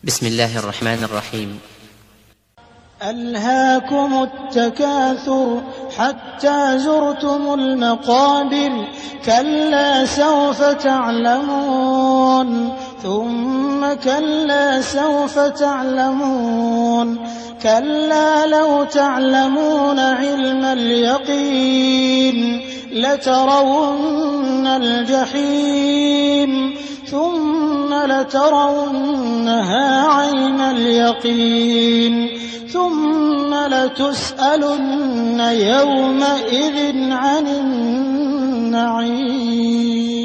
بسم الله الرحمن الرحيم. ألهاكم التكاثر حتى زرتم المقابر كلا سوف تعلمون ثم كلا سوف تعلمون كلا لو تعلمون علم اليقين لترون الجحيم ثم لترونها عين اليقين ثم لتسألن يومئذ عن النعيم.